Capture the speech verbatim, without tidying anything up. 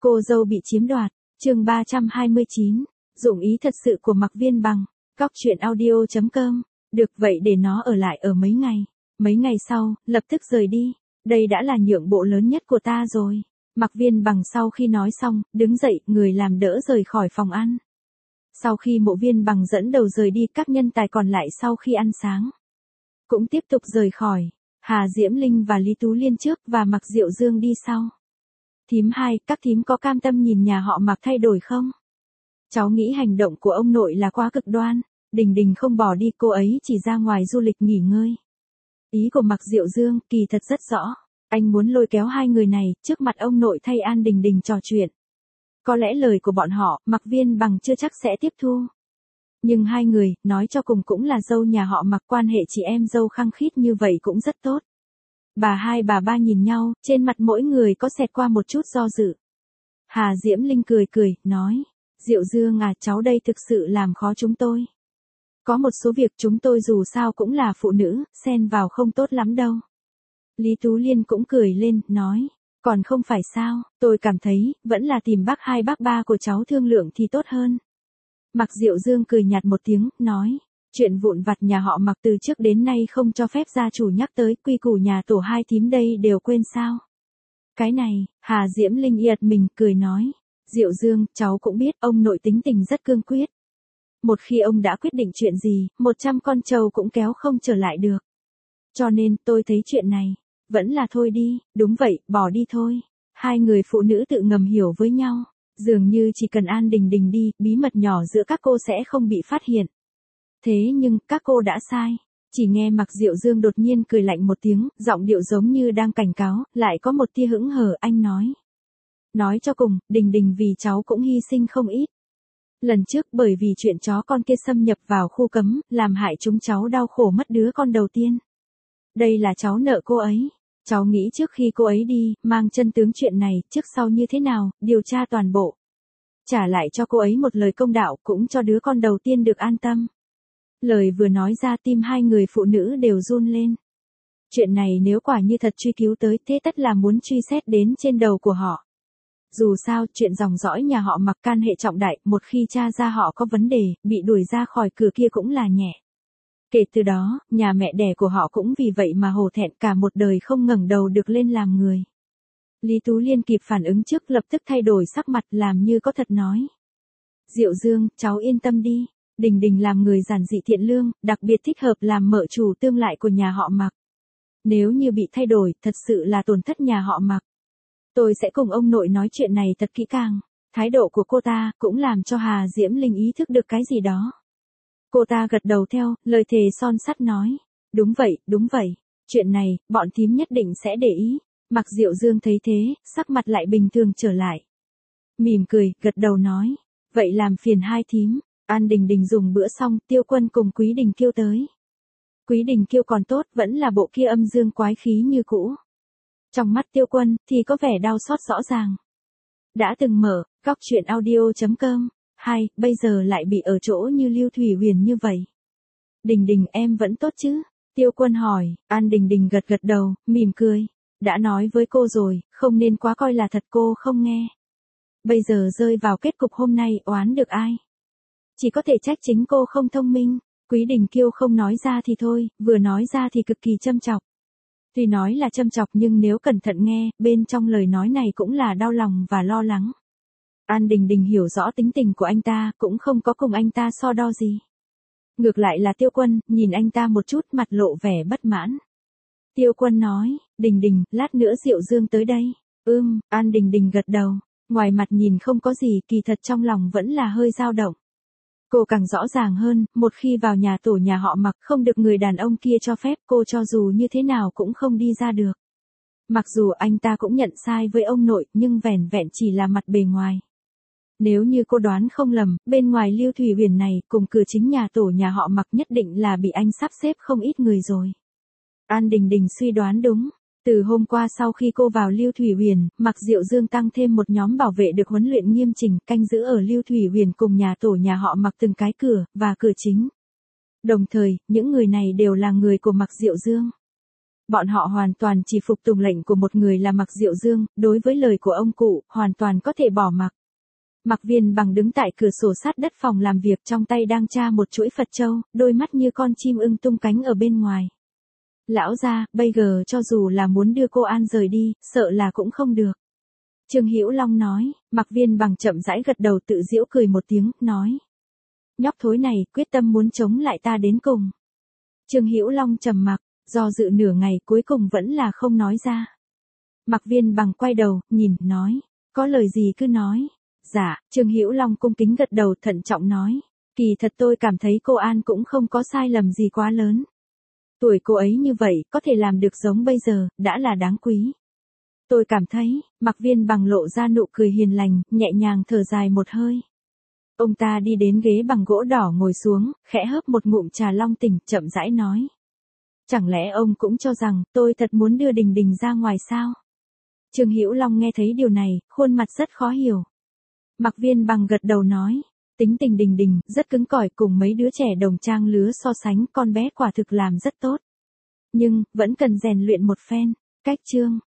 Cô dâu bị chiếm đoạt, chương ba trăm hai mươi chín, dụng ý thật sự của Mạc Viên Bằng, cóc truyện audio chấm com, được vậy để nó ở lại ở mấy ngày, mấy ngày sau, lập tức rời đi, đây đã là nhượng bộ lớn nhất của ta rồi. Mạc Viên Bằng sau khi nói xong, đứng dậy, người làm đỡ rời khỏi phòng ăn. Sau khi Mộ Viên Bằng dẫn đầu rời đi, các nhân tài còn lại sau khi ăn sáng cũng tiếp tục rời khỏi, Hà Diễm Linh và Lý Tú Liên trước và Mạc Diệu Dương đi sau. Thím hai, các thím có cam tâm nhìn nhà họ Mạc thay đổi không? Cháu nghĩ hành động của ông nội là quá cực đoan, Đình Đình không bỏ đi, cô ấy chỉ ra ngoài du lịch nghỉ ngơi. Ý của Mạc Diệu Dương kỳ thật rất rõ, anh muốn lôi kéo hai người này trước mặt ông nội thay An Đình Đình trò chuyện. Có lẽ lời của bọn họ, Mạc Viên Bằng chưa chắc sẽ tiếp thu. Nhưng hai người, nói cho cùng cũng là dâu nhà họ Mạc, quan hệ chị em dâu khăng khít như vậy cũng rất tốt. Bà hai bà ba nhìn nhau, trên mặt mỗi người có xẹt qua một chút do dự. Hà Diễm Linh cười cười, nói, Diệu Dương à, cháu đây thực sự làm khó chúng tôi. Có một số việc chúng tôi dù sao cũng là phụ nữ, xen vào không tốt lắm đâu. Lý Tú Liên cũng cười lên, nói, còn không phải sao, tôi cảm thấy, vẫn là tìm bác hai bác ba của cháu thương lượng thì tốt hơn. Mạc Diệu Dương cười nhạt một tiếng, nói, chuyện vụn vặt nhà họ Mạc từ trước đến nay không cho phép gia chủ nhắc tới, quy củ nhà tổ hai thím đây đều quên sao. Cái này, Hà Diễm Linh yệt mình, cười nói, Diệu Dương, cháu cũng biết, ông nội tính tình rất cương quyết. Một khi ông đã quyết định chuyện gì, một trăm con trâu cũng kéo không trở lại được. Cho nên, tôi thấy chuyện này, vẫn là thôi đi, đúng vậy, bỏ đi thôi. Hai người phụ nữ tự ngầm hiểu với nhau, dường như chỉ cần An Đình Đình đi, bí mật nhỏ giữa các cô sẽ không bị phát hiện. Thế nhưng, các cô đã sai. Chỉ nghe Mạc Diệu Dương đột nhiên cười lạnh một tiếng, giọng điệu giống như đang cảnh cáo, lại có một tia hững hờ, anh nói. Nói cho cùng, Đình Đình vì cháu cũng hy sinh không ít. Lần trước bởi vì chuyện chó con kia xâm nhập vào khu cấm, làm hại chúng cháu đau khổ mất đứa con đầu tiên. Đây là cháu nợ cô ấy. Cháu nghĩ trước khi cô ấy đi, mang chân tướng chuyện này, trước sau như thế nào, điều tra toàn bộ. Trả lại cho cô ấy một lời công đạo, cũng cho đứa con đầu tiên được an tâm. Lời vừa nói ra, tim hai người phụ nữ đều run lên. Chuyện này nếu quả như thật truy cứu tới, thế tất là muốn truy xét đến trên đầu của họ. Dù sao, chuyện dòng dõi nhà họ Mạc can hệ trọng đại, một khi tra ra họ có vấn đề, bị đuổi ra khỏi cửa kia cũng là nhẹ. Kể từ đó, nhà mẹ đẻ của họ cũng vì vậy mà hổ thẹn, cả một đời không ngẩng đầu được lên làm người. Lý Tú Liên kịp phản ứng trước, lập tức thay đổi sắc mặt, làm như có thật nói. Diệu Dương, cháu yên tâm đi, Đình Đình làm người giản dị thiện lương, đặc biệt thích hợp làm mợ chủ tương lai của nhà họ Mạc. Nếu như bị thay đổi, thật sự là tổn thất nhà họ Mạc. Tôi sẽ cùng ông nội nói chuyện này thật kỹ càng. Thái độ của cô ta cũng làm cho Hà Diễm Linh ý thức được cái gì đó. Cô ta gật đầu theo, lời thề son sắt nói. Đúng vậy, đúng vậy. Chuyện này, bọn thím nhất định sẽ để ý. Mạc Diệu Dương thấy thế, sắc mặt lại bình thường trở lại. Mỉm cười, gật đầu nói. Vậy làm phiền hai thím. An Đình Đình dùng bữa xong, Tiêu Quân cùng Quý Đình Kiêu tới. Quý Đình Kiêu còn tốt, vẫn là bộ kia âm dương quái khí như cũ. Trong mắt Tiêu Quân, thì có vẻ đau xót rõ ràng. Đã từng mở, cóc truyện audio chấm com, hai, bây giờ lại bị ở chỗ như Lưu Thủy Huyền như vậy. Đình Đình em vẫn tốt chứ? Tiêu Quân hỏi, An Đình Đình gật gật đầu, mỉm cười. Đã nói với cô rồi, không nên quá coi là thật, cô không nghe. Bây giờ rơi vào kết cục hôm nay, oán được ai? Chỉ có thể trách chính cô không thông minh. Quý Đình Kiêu không nói ra thì thôi, vừa nói ra thì cực kỳ châm chọc. Tuy nói là châm chọc nhưng nếu cẩn thận nghe, bên trong lời nói này cũng là đau lòng và lo lắng. An Đình Đình hiểu rõ tính tình của anh ta, cũng không có cùng anh ta so đo gì. Ngược lại là Tiêu Quân, nhìn anh ta một chút, mặt lộ vẻ bất mãn. Tiêu Quân nói, Đình Đình, lát nữa Diệu Dương tới đây. Ưm, An Đình Đình gật đầu, ngoài mặt nhìn không có gì, kỳ thật trong lòng vẫn là hơi dao động. Cô càng rõ ràng hơn, một khi vào nhà tổ nhà họ Mạc không được người đàn ông kia cho phép, cô cho dù như thế nào cũng không đi ra được. Mặc dù anh ta cũng nhận sai với ông nội, nhưng vẻn vẹn chỉ là mặt bề ngoài. Nếu như cô đoán không lầm, bên ngoài Lưu Thủy Huyền này, cùng cửa chính nhà tổ nhà họ Mạc nhất định là bị anh sắp xếp không ít người rồi. An Đình Đình suy đoán đúng. Từ hôm qua sau khi cô vào Lưu Thủy Huyền, Mạc Diệu Dương tăng thêm một nhóm bảo vệ được huấn luyện nghiêm chỉnh, canh giữ ở Lưu Thủy Huyền cùng nhà tổ nhà họ Mạc từng cái cửa, và cửa chính. Đồng thời, những người này đều là người của Mạc Diệu Dương. Bọn họ hoàn toàn chỉ phục tùng lệnh của một người là Mạc Diệu Dương, đối với lời của ông cụ, hoàn toàn có thể bỏ mặc. Mạc Viên Bằng đứng tại cửa sổ sát đất phòng làm việc, trong tay đang tra một chuỗi Phật châu, đôi mắt như con chim ưng tung cánh ở bên ngoài. Lão gia, bây giờ cho dù là muốn đưa cô An rời đi, sợ là cũng không được. Trương Hữu Long nói. Mạc Viên Bằng chậm rãi gật đầu, tự giễu cười một tiếng, nói. Nhóc thối này, quyết tâm muốn chống lại ta đến cùng. Trương Hữu Long trầm mặc, do dự nửa ngày cuối cùng vẫn là không nói ra. Mạc Viên Bằng quay đầu, nhìn, nói. Có lời gì cứ nói. Dạ, Trương Hữu Long cung kính gật đầu, thận trọng nói. Kỳ thật tôi cảm thấy cô An cũng không có sai lầm gì quá lớn. Tuổi cô ấy như vậy, có thể làm được giống bây giờ, đã là đáng quý. Tôi cảm thấy, Mạc Viên Bằng lộ ra nụ cười hiền lành, nhẹ nhàng thở dài một hơi. Ông ta đi đến ghế bằng gỗ đỏ ngồi xuống, khẽ hớp một ngụm trà long tỉnh, chậm rãi nói. Chẳng lẽ ông cũng cho rằng, tôi thật muốn đưa Đình Đình ra ngoài sao? Trương Hữu Long nghe thấy điều này, khuôn mặt rất khó hiểu. Mạc Viên Bằng gật đầu nói. Tính tình Đình Đình, rất cứng cỏi, cùng mấy đứa trẻ đồng trang lứa so sánh, con bé quả thực làm rất tốt. Nhưng, vẫn cần rèn luyện một phen. Cách chương.